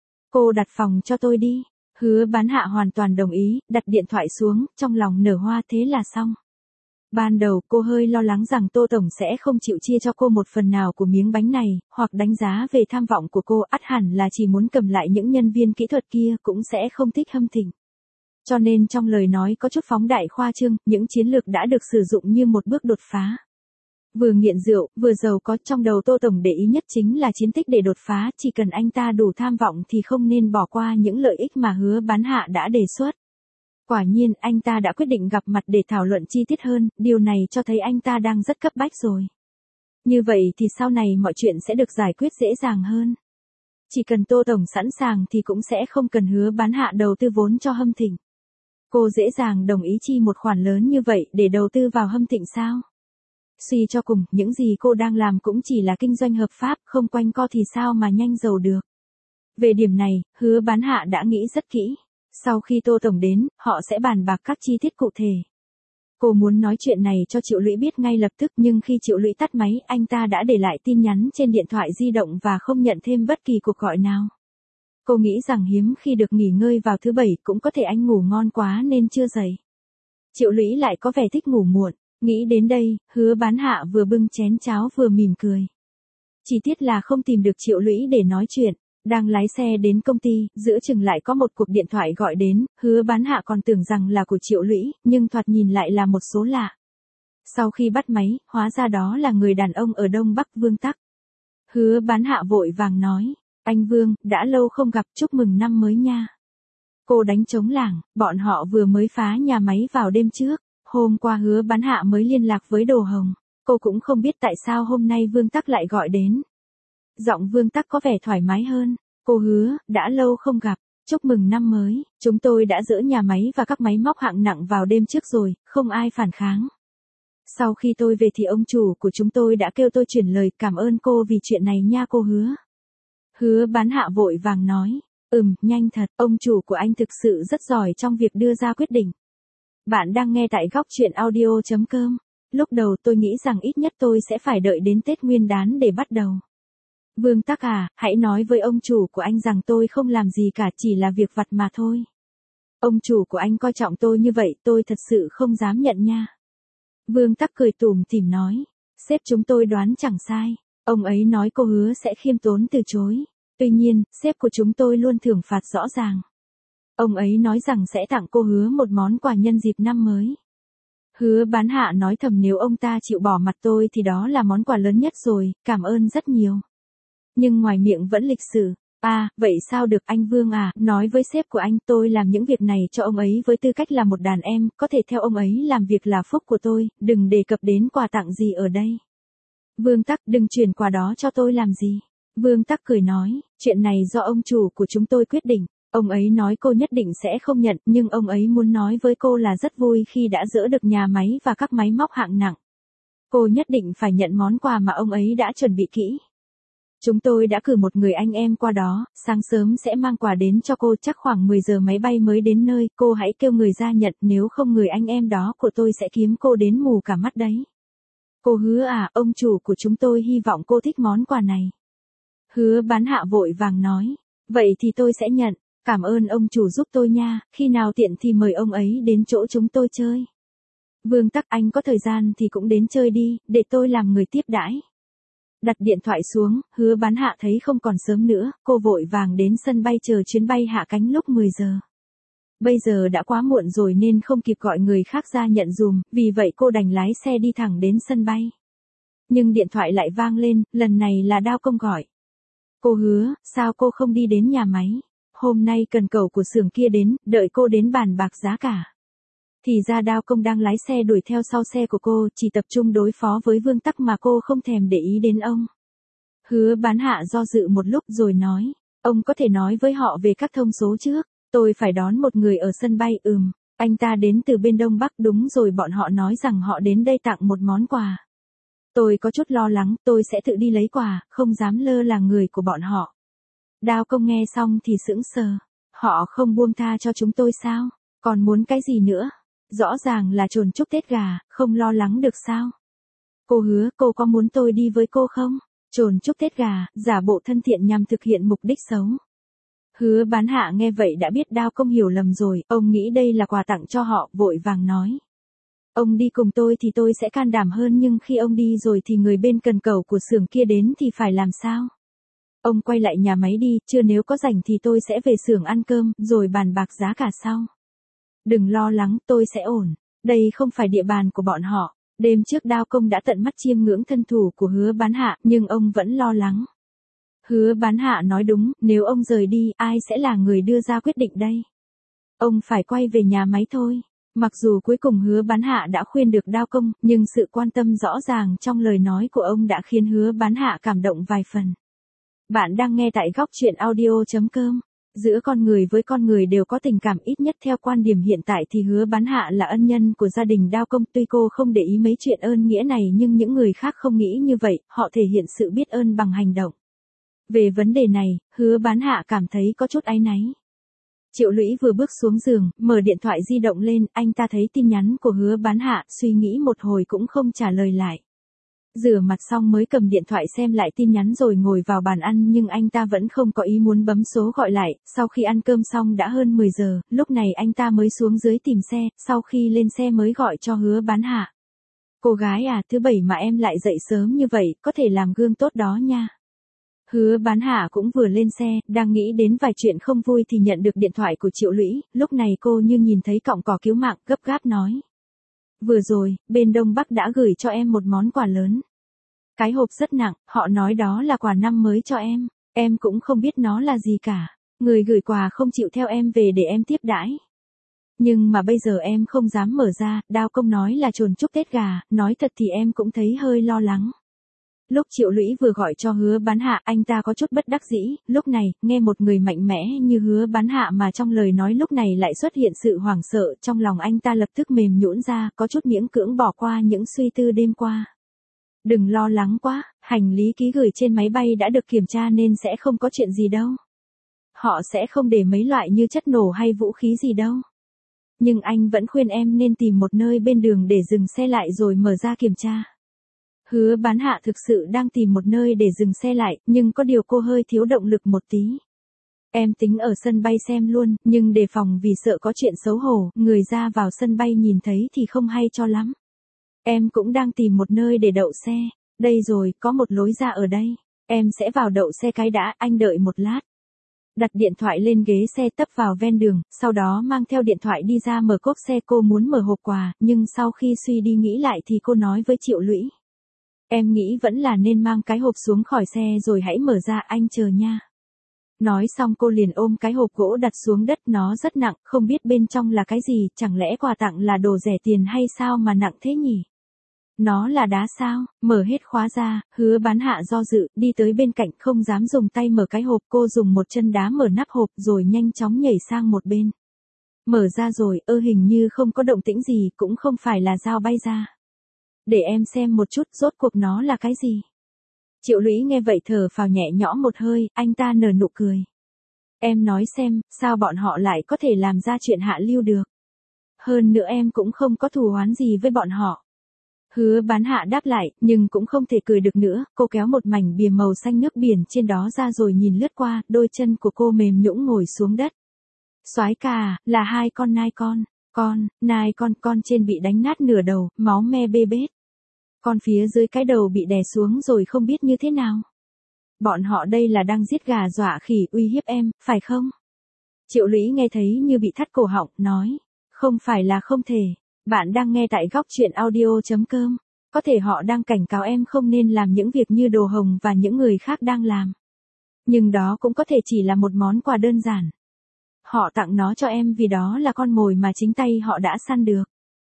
Cô đặt phòng cho tôi đi. Hứa Bán Hạ hoàn toàn đồng ý, đặt điện thoại xuống, trong lòng nở hoa, thế là xong. Ban đầu cô hơi lo lắng rằng Tô Tổng sẽ không chịu chia cho cô một phần nào của miếng bánh này, hoặc đánh giá về tham vọng của cô ắt hẳn là chỉ muốn cầm lại những nhân viên kỹ thuật kia cũng sẽ không thích Hâm Thịnh. Cho nên trong lời nói có chút phóng đại khoa trương, những chiến lược đã được sử dụng như một bước đột phá. Vừa nghiện rượu, vừa giàu có, trong đầu Tô Tổng để ý nhất chính là chiến tích để đột phá, chỉ cần anh ta đủ tham vọng thì không nên bỏ qua những lợi ích mà Hứa Bán Hạ đã đề xuất. Quả nhiên, anh ta đã quyết định gặp mặt để thảo luận chi tiết hơn, điều này cho thấy anh ta đang rất cấp bách rồi. Như vậy thì sau này mọi chuyện sẽ được giải quyết dễ dàng hơn. Chỉ cần Tô Tổng sẵn sàng thì cũng sẽ không cần Hứa Bán Hạ đầu tư vốn cho Hâm Thịnh. Cô dễ dàng đồng ý chi một khoản lớn như vậy để đầu tư vào Hâm Thịnh sao? Suy cho cùng, những gì cô đang làm cũng chỉ là kinh doanh hợp pháp, không quanh co thì sao mà nhanh giàu được. Về điểm này, Hứa Bán Hạ đã nghĩ rất kỹ. Sau khi Tô Tổng đến, họ sẽ bàn bạc các chi tiết cụ thể. Cô muốn nói chuyện này cho Triệu Lũy biết ngay lập tức, nhưng khi Triệu Lũy tắt máy, anh ta đã để lại tin nhắn trên điện thoại di động và không nhận thêm bất kỳ cuộc gọi nào. Cô nghĩ rằng hiếm khi được nghỉ ngơi vào thứ bảy, cũng có thể anh ngủ ngon quá nên chưa dậy. Triệu Lũy lại có vẻ thích ngủ muộn. Nghĩ đến đây, Hứa Bán Hạ vừa bưng chén cháo vừa mỉm cười. Chỉ tiếc là không tìm được Triệu Lũy để nói chuyện. Đang lái xe đến công ty, giữa chừng lại có một cuộc điện thoại gọi đến, Hứa Bán Hạ còn tưởng rằng là của Triệu Lũy, nhưng thoạt nhìn lại là một số lạ. Sau khi bắt máy, hóa ra đó là người đàn ông ở Đông Bắc, Vương Tắc. Hứa Bán Hạ vội vàng nói, anh Vương, đã lâu không gặp, chúc mừng năm mới nha. Cô đánh trống lảng, bọn họ vừa mới phá nhà máy vào đêm trước, hôm qua Hứa Bán Hạ mới liên lạc với Đồ Hồng, cô cũng không biết tại sao hôm nay Vương Tắc lại gọi đến. Giọng Vương Tắc có vẻ thoải mái hơn. Cô Hứa, đã lâu không gặp, chúc mừng năm mới, chúng tôi đã dỡ nhà máy và các máy móc hạng nặng vào đêm trước rồi, không ai phản kháng. Sau khi tôi về thì ông chủ của chúng tôi đã kêu tôi chuyển lời cảm ơn cô vì chuyện này nha cô Hứa. Hứa Bán Hạ vội vàng nói, ừm, nhanh thật, ông chủ của anh thực sự rất giỏi trong việc đưa ra quyết định. Bạn đang nghe tại góc truyện audio chấm com. Lúc đầu tôi nghĩ rằng ít nhất tôi sẽ phải đợi đến Tết Nguyên đán để bắt đầu. Vương Tắc à, hãy nói với ông chủ của anh rằng tôi không làm gì cả, chỉ là việc vặt mà thôi. Ông chủ của anh coi trọng tôi như vậy, tôi thật sự không dám nhận nha. Vương Tắc cười tủm tỉm nói, sếp chúng tôi đoán chẳng sai. Ông ấy nói cô Hứa sẽ khiêm tốn từ chối. Tuy nhiên, sếp của chúng tôi luôn thưởng phạt rõ ràng. Ông ấy nói rằng sẽ tặng cô Hứa một món quà nhân dịp năm mới. Hứa Bán Hạ nói thầm nếu ông ta chịu bỏ mặt tôi thì đó là món quà lớn nhất rồi, cảm ơn rất nhiều. Nhưng ngoài miệng vẫn lịch sự. À, vậy sao được anh Vương à, nói với sếp của anh tôi làm những việc này cho ông ấy với tư cách là một đàn em, có thể theo ông ấy làm việc là phúc của tôi, đừng đề cập đến quà tặng gì ở đây. Vương Tắc, đừng chuyển quà đó cho tôi làm gì. Vương Tắc cười nói, chuyện này do ông chủ của chúng tôi quyết định. Ông ấy nói cô nhất định sẽ không nhận, nhưng ông ấy muốn nói với cô là rất vui khi đã dỡ được nhà máy và các máy móc hạng nặng. Cô nhất định phải nhận món quà mà ông ấy đã chuẩn bị kỹ. Chúng tôi đã cử một người anh em qua đó, sáng sớm sẽ mang quà đến cho cô, chắc khoảng mười giờ máy bay mới đến nơi, cô hãy kêu người ra nhận, nếu không người anh em đó của tôi sẽ kiếm cô đến mù cả mắt đấy. Cô Hứa à, ông chủ của chúng tôi hy vọng cô thích món quà này. Hứa Bán Hạ vội vàng nói, vậy thì tôi sẽ nhận, cảm ơn ông chủ giúp tôi nha, khi nào tiện thì mời ông ấy đến chỗ chúng tôi chơi. Vương Tắc, anh có thời gian thì cũng đến chơi đi, để tôi làm người tiếp đãi. Đặt điện thoại xuống, Hứa Bán Hạ thấy không còn sớm nữa, cô vội vàng đến sân bay chờ chuyến bay hạ cánh lúc mười giờ. Bây giờ đã quá muộn rồi nên không kịp gọi người khác ra nhận dùm, vì vậy cô đành lái xe đi thẳng đến sân bay. Nhưng điện thoại lại vang lên, lần này là Đao Công gọi. Cô Hứa, sao cô không đi đến nhà máy? Hôm nay cần cẩu của xưởng kia đến, đợi cô đến bàn bạc giá cả. Thì ra Đao Công đang lái xe đuổi theo sau xe của cô, chỉ tập trung đối phó với Vương Tắc mà cô không thèm để ý đến ông. Hứa Bán Hạ do dự một lúc rồi nói, ông có thể nói với họ về các thông số trước, tôi phải đón một người ở sân bay. Ừm, anh ta đến từ bên Đông Bắc, đúng rồi, bọn họ nói rằng họ đến đây tặng một món quà. Tôi có chút lo lắng, tôi sẽ tự đi lấy quà, không dám lơ là người của bọn họ. Đao Công nghe xong thì sững sờ, họ không buông tha cho chúng tôi sao, còn muốn cái gì nữa? Rõ ràng là chồn chúc Tết gà, không lo lắng được sao? Cô Hứa, cô có muốn tôi đi với cô không? Chồn chúc Tết gà, giả bộ thân thiện nhằm thực hiện mục đích xấu. Hứa Bán Hạ nghe vậy đã biết Đao Công hiểu lầm rồi, ông nghĩ đây là quà tặng cho họ, vội vàng nói. Ông đi cùng tôi thì tôi sẽ can đảm hơn nhưng khi ông đi rồi thì người bên cần cầu của xưởng kia đến thì phải làm sao? Ông quay lại nhà máy đi, chưa nếu có rảnh thì tôi sẽ về xưởng ăn cơm, rồi bàn bạc giá cả sau. Đừng lo lắng, tôi sẽ ổn. Đây không phải địa bàn của bọn họ. Đêm trước Đao Công đã tận mắt chiêm ngưỡng thân thủ của Hứa Bán Hạ, nhưng ông vẫn lo lắng. Hứa Bán Hạ nói đúng, nếu ông rời đi, ai sẽ là người đưa ra quyết định đây? Ông phải quay về nhà máy thôi. Mặc dù cuối cùng Hứa Bán Hạ đã khuyên được Đao Công, nhưng sự quan tâm rõ ràng trong lời nói của ông đã khiến Hứa Bán Hạ cảm động vài phần. Bạn đang nghe tại góc truyện audio chấm com. Giữa con người với con người đều có tình cảm, ít nhất theo quan điểm hiện tại thì Hứa Bán Hạ là ân nhân của gia đình Đao Công. Tuy cô không để ý mấy chuyện ơn nghĩa này nhưng những người khác không nghĩ như vậy, họ thể hiện sự biết ơn bằng hành động. Về vấn đề này, Hứa Bán Hạ cảm thấy có chút áy náy. Triệu Lũy vừa bước xuống giường, mở điện thoại di động lên, anh ta thấy tin nhắn của Hứa Bán Hạ, suy nghĩ một hồi cũng không trả lời lại. Rửa mặt xong mới cầm điện thoại xem lại tin nhắn rồi ngồi vào bàn ăn nhưng anh ta vẫn không có ý muốn bấm số gọi lại. Sau khi ăn cơm xong đã hơn mười giờ, lúc này anh ta mới xuống dưới tìm xe, sau khi lên xe mới gọi cho Hứa Bán Hạ. Cô gái à, thứ bảy mà em lại dậy sớm như vậy, có thể làm gương tốt đó nha. Hứa Bán Hạ cũng vừa lên xe, đang nghĩ đến vài chuyện không vui thì nhận được điện thoại của Triệu Lũy, lúc này cô như nhìn thấy cọng cỏ cứu mạng, gấp gáp nói. Vừa rồi, bên Đông Bắc đã gửi cho em một món quà lớn. Cái hộp rất nặng, họ nói đó là quà năm mới cho em, em cũng không biết nó là gì cả. Người gửi quà không chịu theo em về để em tiếp đãi. Nhưng mà bây giờ em không dám mở ra, Đao Công nói là trồn chúc Tết gà, nói thật thì em cũng thấy hơi lo lắng. Lúc Triệu Lũy vừa gọi cho Hứa Bán Hạ, anh ta có chút bất đắc dĩ, lúc này, nghe một người mạnh mẽ như Hứa Bán Hạ mà trong lời nói lúc này lại xuất hiện sự hoảng sợ, trong lòng anh ta lập tức mềm nhũn ra, có chút miễn cưỡng bỏ qua những suy tư đêm qua. Đừng lo lắng quá, hành lý ký gửi trên máy bay đã được kiểm tra nên sẽ không có chuyện gì đâu. Họ sẽ không để mấy loại như chất nổ hay vũ khí gì đâu. Nhưng anh vẫn khuyên em nên tìm một nơi bên đường để dừng xe lại rồi mở ra kiểm tra. Hứa Bán Hạ thực sự đang tìm một nơi để dừng xe lại, nhưng có điều cô hơi thiếu động lực một tí. Em tính ở sân bay xem luôn, nhưng đề phòng vì sợ có chuyện xấu hổ, người ra vào sân bay nhìn thấy thì không hay cho lắm. Em cũng đang tìm một nơi để đậu xe. Đây rồi, có một lối ra ở đây. Em sẽ vào đậu xe cái đã, anh đợi một lát. Đặt điện thoại lên ghế xe tấp vào ven đường, sau đó mang theo điện thoại đi ra mở cốp xe. Cô muốn mở hộp quà, nhưng sau khi suy đi nghĩ lại thì cô nói với Triệu Lũy. Em nghĩ vẫn là nên mang cái hộp xuống khỏi xe rồi hãy mở ra, anh chờ nha. Nói xong cô liền ôm cái hộp gỗ đặt xuống đất, nó rất nặng, không biết bên trong là cái gì, chẳng lẽ quà tặng là đồ rẻ tiền hay sao mà nặng thế nhỉ? Nó là đá sao? Mở hết khóa ra, Hứa Bán Hạ do dự, đi tới bên cạnh không dám dùng tay mở cái hộp, cô dùng một chân đá mở nắp hộp rồi nhanh chóng nhảy sang một bên. Mở ra rồi, ơ hình như không có động tĩnh gì, cũng không phải là dao bay ra. Để em xem một chút, rốt cuộc nó là cái gì? Triệu Lũy nghe vậy thở phào nhẹ nhõm một hơi, anh ta nở nụ cười. Em nói xem, sao bọn họ lại có thể làm ra chuyện hạ lưu được? Hơn nữa em cũng không có thù oán gì với bọn họ. Hứa Bán Hạ đáp lại, nhưng cũng không thể cười được nữa, cô kéo một mảnh bìa màu xanh nước biển trên đó ra rồi nhìn lướt qua, đôi chân của cô mềm nhũn ngồi xuống đất. Soái ca, là hai con nai con, con, nai con, con trên bị đánh nát nửa đầu, máu me bê bết. Con phía dưới cái đầu bị đè xuống rồi không biết như thế nào. Bọn họ đây là đang giết gà dọa khỉ uy hiếp em, phải không? Triệu Lũy nghe thấy như bị thắt cổ họng, nói. Không phải là không thể. Bạn đang nghe tại góc truyện audio chấm com. Có thể họ đang cảnh cáo em không nên làm những việc như Đồ Hồng và những người khác đang làm. Nhưng đó cũng có thể chỉ là một món quà đơn giản. Họ tặng nó cho em vì đó là con mồi mà chính tay họ đã săn được.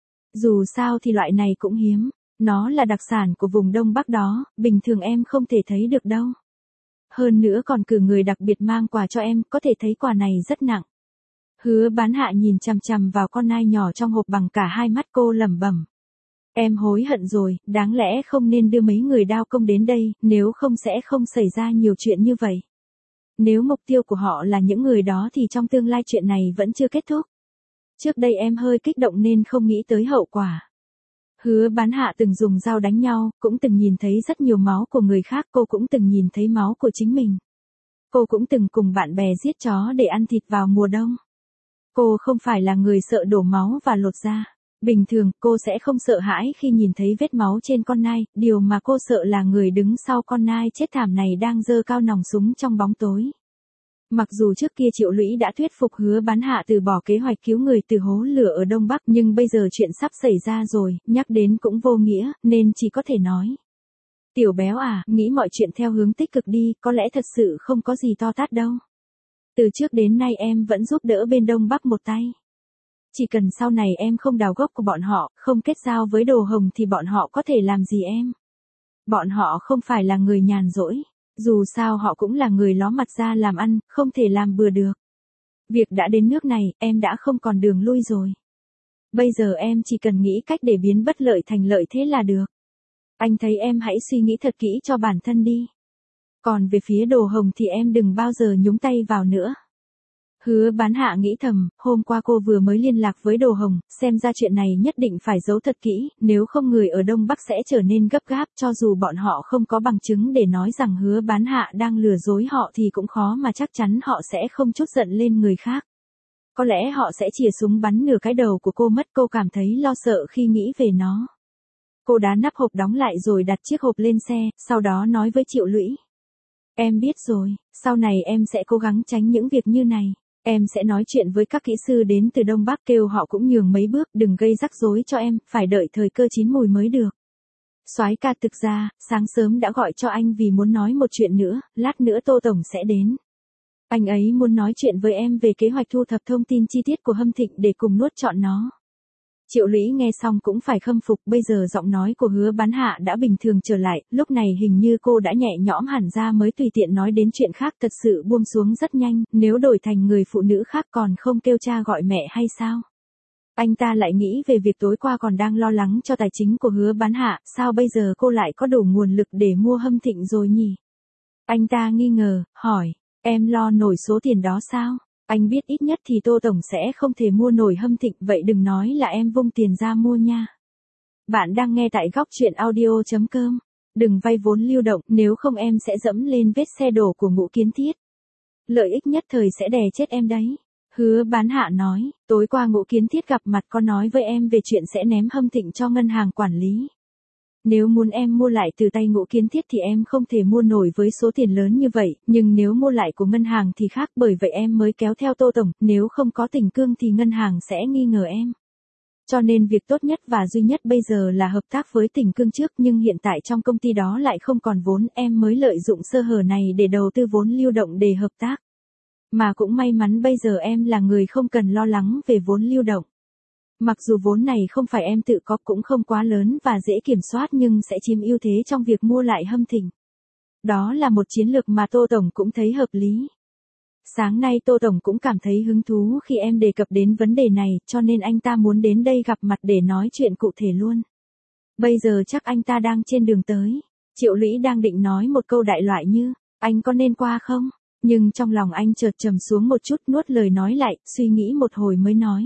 Dù sao thì loại này cũng hiếm. Nó là đặc sản của vùng Đông Bắc đó, bình thường em không thể thấy được đâu. Hơn nữa còn cử người đặc biệt mang quà cho em, có thể thấy quà này rất nặng. Hứa Bán Hạ nhìn chằm chằm vào con nai nhỏ trong hộp bằng cả hai mắt, cô lẩm bẩm. Em hối hận rồi, đáng lẽ không nên đưa mấy người Đao Công đến đây, nếu không sẽ không xảy ra nhiều chuyện như vậy. Nếu mục tiêu của họ là những người đó thì trong tương lai chuyện này vẫn chưa kết thúc. Trước đây em hơi kích động nên không nghĩ tới hậu quả. Hứa Bán Hạ từng dùng dao đánh nhau, cũng từng nhìn thấy rất nhiều máu của người khác, cô cũng từng nhìn thấy máu của chính mình. Cô cũng từng cùng bạn bè giết chó để ăn thịt vào mùa đông. Cô không phải là người sợ đổ máu và lột da. Bình thường, cô sẽ không sợ hãi khi nhìn thấy vết máu trên con nai, điều mà cô sợ là người đứng sau con nai chết thảm này đang giơ cao nòng súng trong bóng tối. Mặc dù trước kia Triệu Lũy đã thuyết phục Hứa Bán Hạ từ bỏ kế hoạch cứu người từ hố lửa ở Đông Bắc, nhưng bây giờ chuyện sắp xảy ra rồi, nhắc đến cũng vô nghĩa, nên chỉ có thể nói. Tiểu béo à, nghĩ mọi chuyện theo hướng tích cực đi, có lẽ thật sự không có gì to tát đâu. Từ trước đến nay em vẫn giúp đỡ bên Đông Bắc một tay. Chỉ cần sau này em không đào gốc của bọn họ, không kết giao với Đồ Hồng thì bọn họ có thể làm gì em. Bọn họ không phải là người nhàn rỗi. Dù sao họ cũng là người ló mặt ra làm ăn, không thể làm bừa được. Việc đã đến nước này, em đã không còn đường lui rồi. Bây giờ em chỉ cần nghĩ cách để biến bất lợi thành lợi thế là được. Anh thấy em hãy suy nghĩ thật kỹ cho bản thân đi. Còn về phía Đồ Hồng thì em đừng bao giờ nhúng tay vào nữa. Hứa Bán Hạ nghĩ thầm, hôm qua cô vừa mới liên lạc với Đồ Hồng, xem ra chuyện này nhất định phải giấu thật kỹ, nếu không người ở Đông Bắc sẽ trở nên gấp gáp, cho dù bọn họ không có bằng chứng để nói rằng Hứa Bán Hạ đang lừa dối họ thì cũng khó mà chắc chắn họ sẽ không chút giận lên người khác. Có lẽ họ sẽ chìa súng bắn nửa cái đầu của cô mất, cô cảm thấy lo sợ khi nghĩ về nó. Cô đá nắp hộp đóng lại rồi đặt chiếc hộp lên xe, sau đó nói với Triệu Lũy. Em biết rồi, sau này em sẽ cố gắng tránh những việc như này. Em sẽ nói chuyện với các kỹ sư đến từ Đông Bắc kêu họ cũng nhường mấy bước, đừng gây rắc rối cho em, phải đợi thời cơ chín mùi mới được. Soái ca thực ra, sáng sớm đã gọi cho anh vì muốn nói một chuyện nữa, lát nữa Tô Tổng sẽ đến. Anh ấy muốn nói chuyện với em về kế hoạch thu thập thông tin chi tiết của Hâm Thịnh để cùng nuốt trọn nó. Triệu Lũy nghe xong cũng phải khâm phục, bây giờ giọng nói của Hứa Bán Hạ đã bình thường trở lại, lúc này hình như cô đã nhẹ nhõm hẳn ra mới tùy tiện nói đến chuyện khác, thật sự buông xuống rất nhanh, nếu đổi thành người phụ nữ khác còn không kêu cha gọi mẹ hay sao? Anh ta lại nghĩ về việc tối qua còn đang lo lắng cho tài chính của Hứa Bán Hạ, sao bây giờ cô lại có đủ nguồn lực để mua Hâm Thịnh rồi nhỉ? Anh ta nghi ngờ, hỏi, em lo nổi số tiền đó sao? Anh biết ít nhất thì Tô Tổng sẽ không thể mua nổi Hâm Thịnh, vậy đừng nói là em vung tiền ra mua nha. Bạn đang nghe tại góc truyện audio chấm com. Đừng vay vốn lưu động, nếu không em sẽ dẫm lên vết xe đổ của Ngũ Kiến Thiết. Lợi ích nhất thời sẽ đè chết em đấy. Hứa Bán Hạ nói, tối qua Ngũ Kiến Thiết gặp mặt có nói với em về chuyện sẽ ném Hâm Thịnh cho ngân hàng quản lý. Nếu muốn em mua lại từ tay Ngũ Kiến Thiết thì em không thể mua nổi với số tiền lớn như vậy, nhưng nếu mua lại của ngân hàng thì khác, bởi vậy em mới kéo theo Tô Tổng, nếu không có tình cương thì ngân hàng sẽ nghi ngờ em. Cho nên việc tốt nhất và duy nhất bây giờ là hợp tác với Tình Cương trước, nhưng hiện tại trong công ty đó lại không còn vốn, em mới lợi dụng sơ hở này để đầu tư vốn lưu động để hợp tác. Mà cũng may mắn bây giờ em là người không cần lo lắng về vốn lưu động. Mặc dù vốn này không phải em tự có, cũng không quá lớn và dễ kiểm soát, nhưng sẽ chiếm ưu thế trong việc mua lại Hâm Thịnh. Đó là một chiến lược mà Tô Tổng cũng thấy hợp lý. Sáng nay Tô Tổng cũng cảm thấy hứng thú khi em đề cập đến vấn đề này, cho nên anh ta muốn đến đây gặp mặt để nói chuyện cụ thể luôn. Bây giờ chắc anh ta đang trên đường tới. Triệu Lũy đang định nói một câu đại loại như, anh có nên qua không? Nhưng trong lòng anh chợt trầm xuống một chút, nuốt lời nói lại, suy nghĩ một hồi mới nói.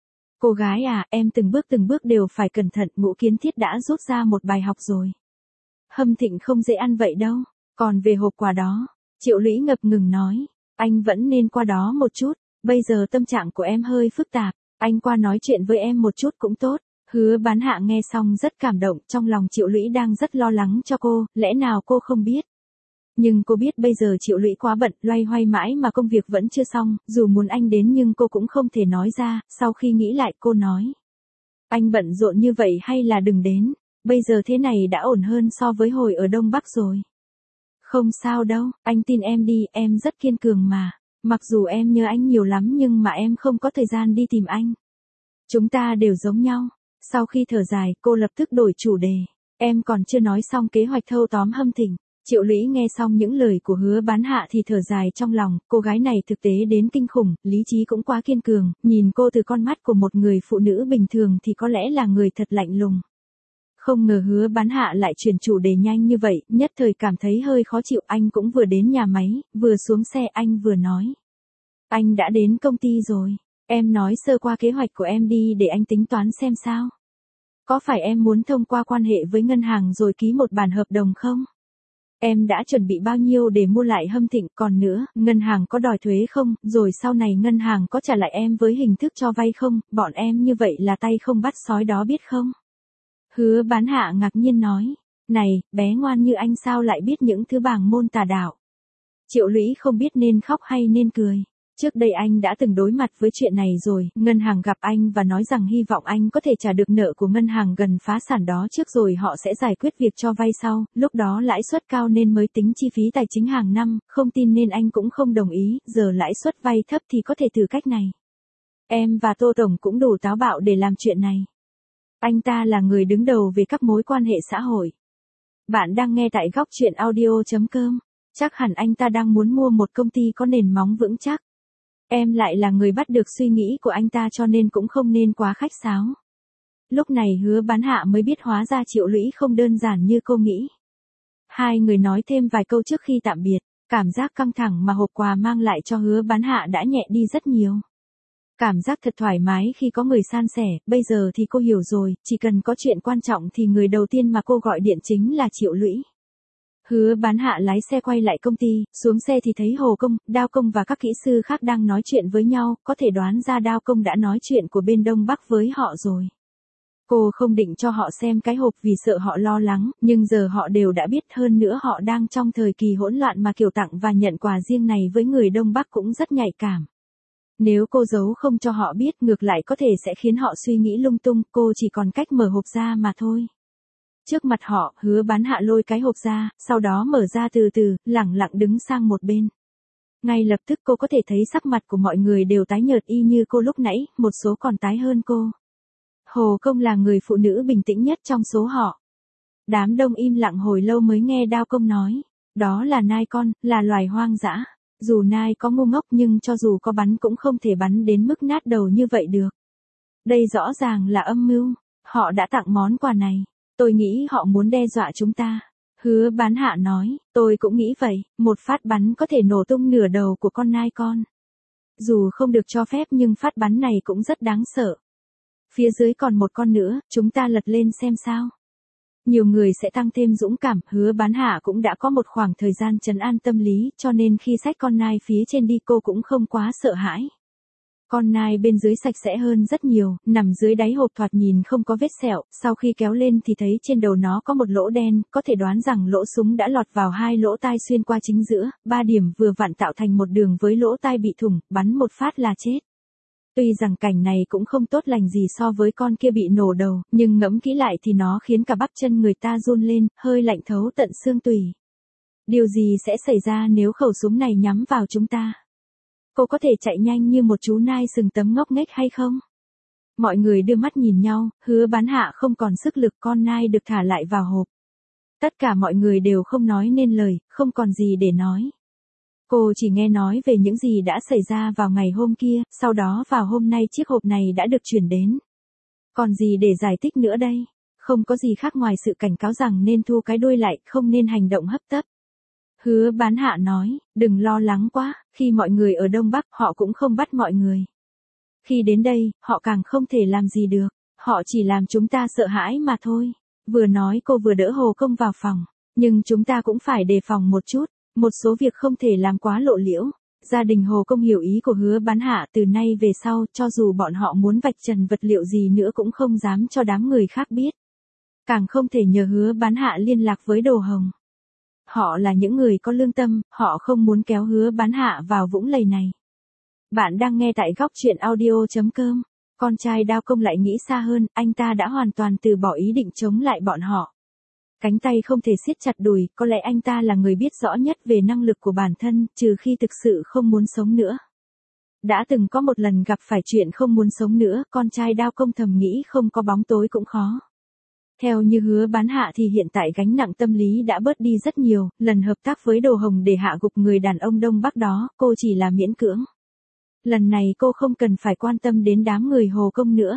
Cô gái à, em từng bước từng bước đều phải cẩn thận, Ngũ Kiến Thiết đã rút ra một bài học rồi. Hâm Thịnh không dễ ăn vậy đâu, còn về hộp quà đó, Triệu Lũy ngập ngừng nói, anh vẫn nên qua đó một chút, bây giờ tâm trạng của em hơi phức tạp, anh qua nói chuyện với em một chút cũng tốt. Hứa Bán Hạ nghe xong rất cảm động, trong lòng Triệu Lũy đang rất lo lắng cho cô, lẽ nào cô không biết. Nhưng cô biết bây giờ Triệu Lũy quá bận, loay hoay mãi mà công việc vẫn chưa xong, dù muốn anh đến nhưng cô cũng không thể nói ra, sau khi nghĩ lại cô nói. Anh bận rộn như vậy hay là đừng đến, bây giờ thế này đã ổn hơn so với hồi ở Đông Bắc rồi. Không sao đâu, anh tin em đi, em rất kiên cường mà, mặc dù em nhớ anh nhiều lắm nhưng mà em không có thời gian đi tìm anh. Chúng ta đều giống nhau. Sau khi thở dài, cô lập tức đổi chủ đề. Em còn chưa nói xong kế hoạch thâu tóm Hâm Thịnh. Triệu Lũy nghe xong những lời của Hứa Bán Hạ thì thở dài trong lòng, cô gái này thực tế đến kinh khủng, lý trí cũng quá kiên cường, nhìn cô từ con mắt của một người phụ nữ bình thường thì có lẽ là người thật lạnh lùng. Không ngờ Hứa Bán Hạ lại chuyển chủ đề nhanh như vậy, nhất thời cảm thấy hơi khó chịu, anh cũng vừa đến nhà máy, vừa xuống xe anh vừa nói. Anh đã đến công ty rồi, em nói sơ qua kế hoạch của em đi để anh tính toán xem sao. Có phải em muốn thông qua quan hệ với ngân hàng rồi ký một bản hợp đồng không? Em đã chuẩn bị bao nhiêu để mua lại Hâm Thịnh, còn nữa, ngân hàng có đòi thuế không, rồi sau này ngân hàng có trả lại em với hình thức cho vay không, bọn em như vậy là tay không bắt sói đó biết không? Hứa Bán Hạ ngạc nhiên nói, này, bé ngoan như anh sao lại biết những thứ bảng môn tà đạo? Triệu Lũy không biết nên khóc hay nên cười. Trước đây anh đã từng đối mặt với chuyện này rồi, ngân hàng gặp anh và nói rằng hy vọng anh có thể trả được nợ của ngân hàng gần phá sản đó trước rồi họ sẽ giải quyết việc cho vay sau, lúc đó lãi suất cao nên mới tính chi phí tài chính hàng năm, không tin nên anh cũng không đồng ý, giờ lãi suất vay thấp thì có thể thử cách này. Em và Tô Tổng cũng đủ táo bạo để làm chuyện này. Anh ta là người đứng đầu về các mối quan hệ xã hội. Bạn đang nghe tại góc chuyện audio chấm com. Chắc hẳn anh ta đang muốn mua một công ty có nền móng vững chắc. Em lại là người bắt được suy nghĩ của anh ta cho nên cũng không nên quá khách sáo. Lúc này Hứa Bán Hạ mới biết hóa ra Triệu Lũy không đơn giản như cô nghĩ. Hai người nói thêm vài câu trước khi tạm biệt, cảm giác căng thẳng mà hộp quà mang lại cho Hứa Bán Hạ đã nhẹ đi rất nhiều. Cảm giác thật thoải mái khi có người san sẻ, bây giờ thì cô hiểu rồi, chỉ cần có chuyện quan trọng thì người đầu tiên mà cô gọi điện chính là Triệu Lũy. Hứa Bán Hạ lái xe quay lại công ty, xuống xe thì thấy Hồ Công, Đao Công và các kỹ sư khác đang nói chuyện với nhau, có thể đoán ra Đao Công đã nói chuyện của bên Đông Bắc với họ rồi. Cô không định cho họ xem cái hộp vì sợ họ lo lắng, nhưng giờ họ đều đã biết, hơn nữa họ đang trong thời kỳ hỗn loạn mà kiểu tặng và nhận quà riêng này với người Đông Bắc cũng rất nhạy cảm. Nếu cô giấu không cho họ biết ngược lại có thể sẽ khiến họ suy nghĩ lung tung, cô chỉ còn cách mở hộp ra mà thôi. Trước mặt họ, Hứa Bán Hạ lôi cái hộp ra, sau đó mở ra từ từ, lẳng lặng đứng sang một bên. Ngay lập tức cô có thể thấy sắc mặt của mọi người đều tái nhợt y như cô lúc nãy, một số còn tái hơn cô. Hồ Công là người phụ nữ bình tĩnh nhất trong số họ. Đám đông im lặng hồi lâu mới nghe Đao Công nói, đó là nai con, là loài hoang dã. Dù nai có ngu ngốc nhưng cho dù có bắn cũng không thể bắn đến mức nát đầu như vậy được. Đây rõ ràng là âm mưu, họ đã tặng món quà này. Tôi nghĩ họ muốn đe dọa chúng ta. Hứa Bán Hạ nói, tôi cũng nghĩ vậy, một phát bắn có thể nổ tung nửa đầu của con nai con. Dù không được cho phép nhưng phát bắn này cũng rất đáng sợ. Phía dưới còn một con nữa, chúng ta lật lên xem sao. Nhiều người sẽ tăng thêm dũng cảm, Hứa Bán Hạ cũng đã có một khoảng thời gian trấn an tâm lý, cho nên khi xách con nai phía trên đi cô cũng không quá sợ hãi. Con nai bên dưới sạch sẽ hơn rất nhiều, nằm dưới đáy hộp thoạt nhìn không có vết sẹo, sau khi kéo lên thì thấy trên đầu nó có một lỗ đen, có thể đoán rằng lỗ súng đã lọt vào hai lỗ tai xuyên qua chính giữa, ba điểm vừa vặn tạo thành một đường với lỗ tai bị thủng, bắn một phát là chết. Tuy rằng cảnh này cũng không tốt lành gì so với con kia bị nổ đầu, nhưng ngẫm kỹ lại thì nó khiến cả bắp chân người ta run lên, hơi lạnh thấu tận xương tủy. Điều gì sẽ xảy ra nếu khẩu súng này nhắm vào chúng ta? Cô có thể chạy nhanh như một chú nai sừng tấm ngốc nghếch hay không? Mọi người đưa mắt nhìn nhau, Hứa Bán Hạ không còn sức lực, con nai được thả lại vào hộp. Tất cả mọi người đều không nói nên lời, không còn gì để nói. Cô chỉ nghe nói về những gì đã xảy ra vào ngày hôm kia, sau đó vào hôm nay chiếc hộp này đã được chuyển đến. Còn gì để giải thích nữa đây? Không có gì khác ngoài sự cảnh cáo rằng nên thu cái đuôi lại, không nên hành động hấp tấp. Hứa Bán Hạ nói, đừng lo lắng quá, khi mọi người ở Đông Bắc họ cũng không bắt mọi người. Khi đến đây, họ càng không thể làm gì được, họ chỉ làm chúng ta sợ hãi mà thôi. Vừa nói cô vừa đỡ Hồ Công vào phòng, nhưng chúng ta cũng phải đề phòng một chút, một số việc không thể làm quá lộ liễu. Gia đình Hồ Công hiểu ý của Hứa Bán Hạ, từ nay về sau, cho dù bọn họ muốn vạch trần vật liệu gì nữa cũng không dám cho đám người khác biết. Càng không thể nhờ Hứa Bán Hạ liên lạc với Đồ Hồng. Họ là những người có lương tâm, họ không muốn kéo Hứa Bán Hạ vào vũng lầy này. Bạn đang nghe tại góc chuyện audio chấm com. Con trai Đao Công lại nghĩ xa hơn, anh ta đã hoàn toàn từ bỏ ý định chống lại bọn họ. Cánh tay không thể siết chặt đùi, có lẽ anh ta là người biết rõ nhất về năng lực của bản thân, trừ khi thực sự không muốn sống nữa. Đã từng có một lần gặp phải chuyện không muốn sống nữa, con trai Đao Công thầm nghĩ không có bóng tối cũng khó. Theo như Hứa Bán Hạ thì hiện tại gánh nặng tâm lý đã bớt đi rất nhiều, lần hợp tác với Đồ Hồng để hạ gục người đàn ông Đông Bắc đó, cô chỉ là miễn cưỡng. Lần này cô không cần phải quan tâm đến đám người Hồ Công nữa.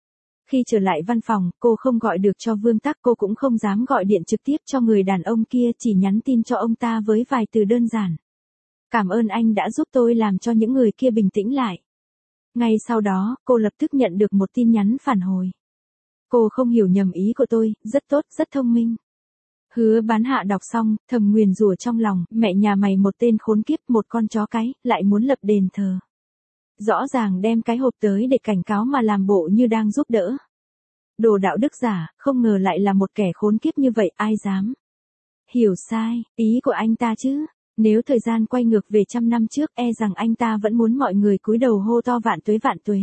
Khi trở lại văn phòng, cô không gọi được cho Vương Tắc, cô cũng không dám gọi điện trực tiếp cho người đàn ông kia, chỉ nhắn tin cho ông ta với vài từ đơn giản. Cảm ơn anh đã giúp tôi làm cho những người kia bình tĩnh lại. Ngay sau đó, cô lập tức nhận được một tin nhắn phản hồi. Cô không hiểu nhầm ý của tôi, rất tốt, rất thông minh. Hứa Bán Hạ đọc xong, thầm nguyền rủa trong lòng, mẹ nhà mày một tên khốn kiếp, một con chó cái, lại muốn lập đền thờ. Rõ ràng đem cái hộp tới để cảnh cáo mà làm bộ như đang giúp đỡ. Đồ đạo đức giả, không ngờ lại là một kẻ khốn kiếp như vậy, ai dám. Hiểu sai, ý của anh ta chứ. Nếu thời gian quay ngược về trăm năm trước, e rằng anh ta vẫn muốn mọi người cúi đầu hô to vạn tuế vạn tuế.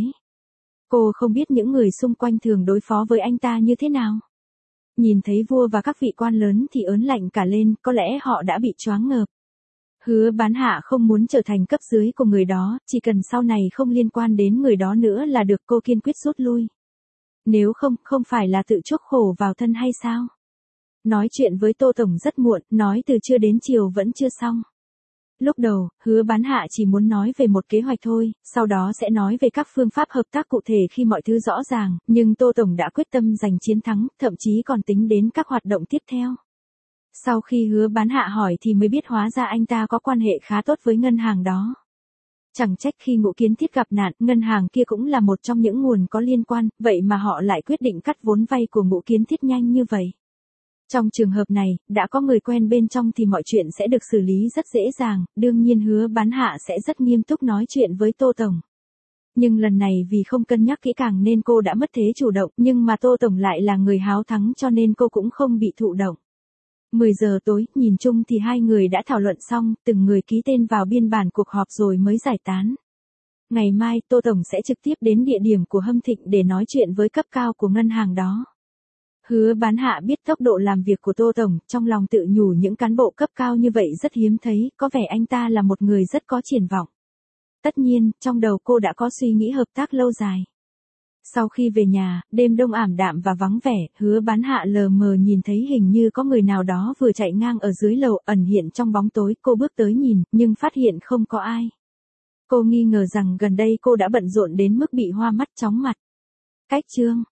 Cô không biết những người xung quanh thường đối phó với anh ta như thế nào. Nhìn thấy vua và các vị quan lớn thì ớn lạnh cả lên, có lẽ họ đã bị choáng ngợp. Hứa Bán Hạ không muốn trở thành cấp dưới của người đó, chỉ cần sau này không liên quan đến người đó nữa là được, cô kiên quyết rút lui. Nếu không, không phải là tự chuốc khổ vào thân hay sao? Nói chuyện với Tô Tổng rất muộn, nói từ trưa đến chiều vẫn chưa xong. Lúc đầu, Hứa Bán Hạ chỉ muốn nói về một kế hoạch thôi, sau đó sẽ nói về các phương pháp hợp tác cụ thể khi mọi thứ rõ ràng, nhưng Tô Tổng đã quyết tâm giành chiến thắng, thậm chí còn tính đến các hoạt động tiếp theo. Sau khi Hứa Bán Hạ hỏi thì mới biết hóa ra anh ta có quan hệ khá tốt với ngân hàng đó. Chẳng trách khi Ngũ Kiến Thiết gặp nạn, ngân hàng kia cũng là một trong những nguồn có liên quan, vậy mà họ lại quyết định cắt vốn vay của Ngũ Kiến Thiết nhanh như vậy. Trong trường hợp này, đã có người quen bên trong thì mọi chuyện sẽ được xử lý rất dễ dàng, đương nhiên Hứa Bán Hạ sẽ rất nghiêm túc nói chuyện với Tô Tổng. Nhưng lần này vì không cân nhắc kỹ càng nên cô đã mất thế chủ động, nhưng mà Tô Tổng lại là người háo thắng cho nên cô cũng không bị thụ động. mười giờ tối, nhìn chung thì hai người đã thảo luận xong, từng người ký tên vào biên bản cuộc họp rồi mới giải tán. Ngày mai, Tô Tổng sẽ trực tiếp đến địa điểm của Hâm Thịnh để nói chuyện với cấp cao của ngân hàng đó. Hứa Bán Hạ biết tốc độ làm việc của Tô Tổng, trong lòng tự nhủ những cán bộ cấp cao như vậy rất hiếm thấy, có vẻ anh ta là một người rất có triển vọng. Tất nhiên, trong đầu cô đã có suy nghĩ hợp tác lâu dài. Sau khi về nhà, đêm đông ảm đạm và vắng vẻ, Hứa Bán Hạ lờ mờ nhìn thấy hình như có người nào đó vừa chạy ngang ở dưới lầu, ẩn hiện trong bóng tối, cô bước tới nhìn, nhưng phát hiện không có ai. Cô nghi ngờ rằng gần đây cô đã bận rộn đến mức bị hoa mắt chóng mặt. Cách chương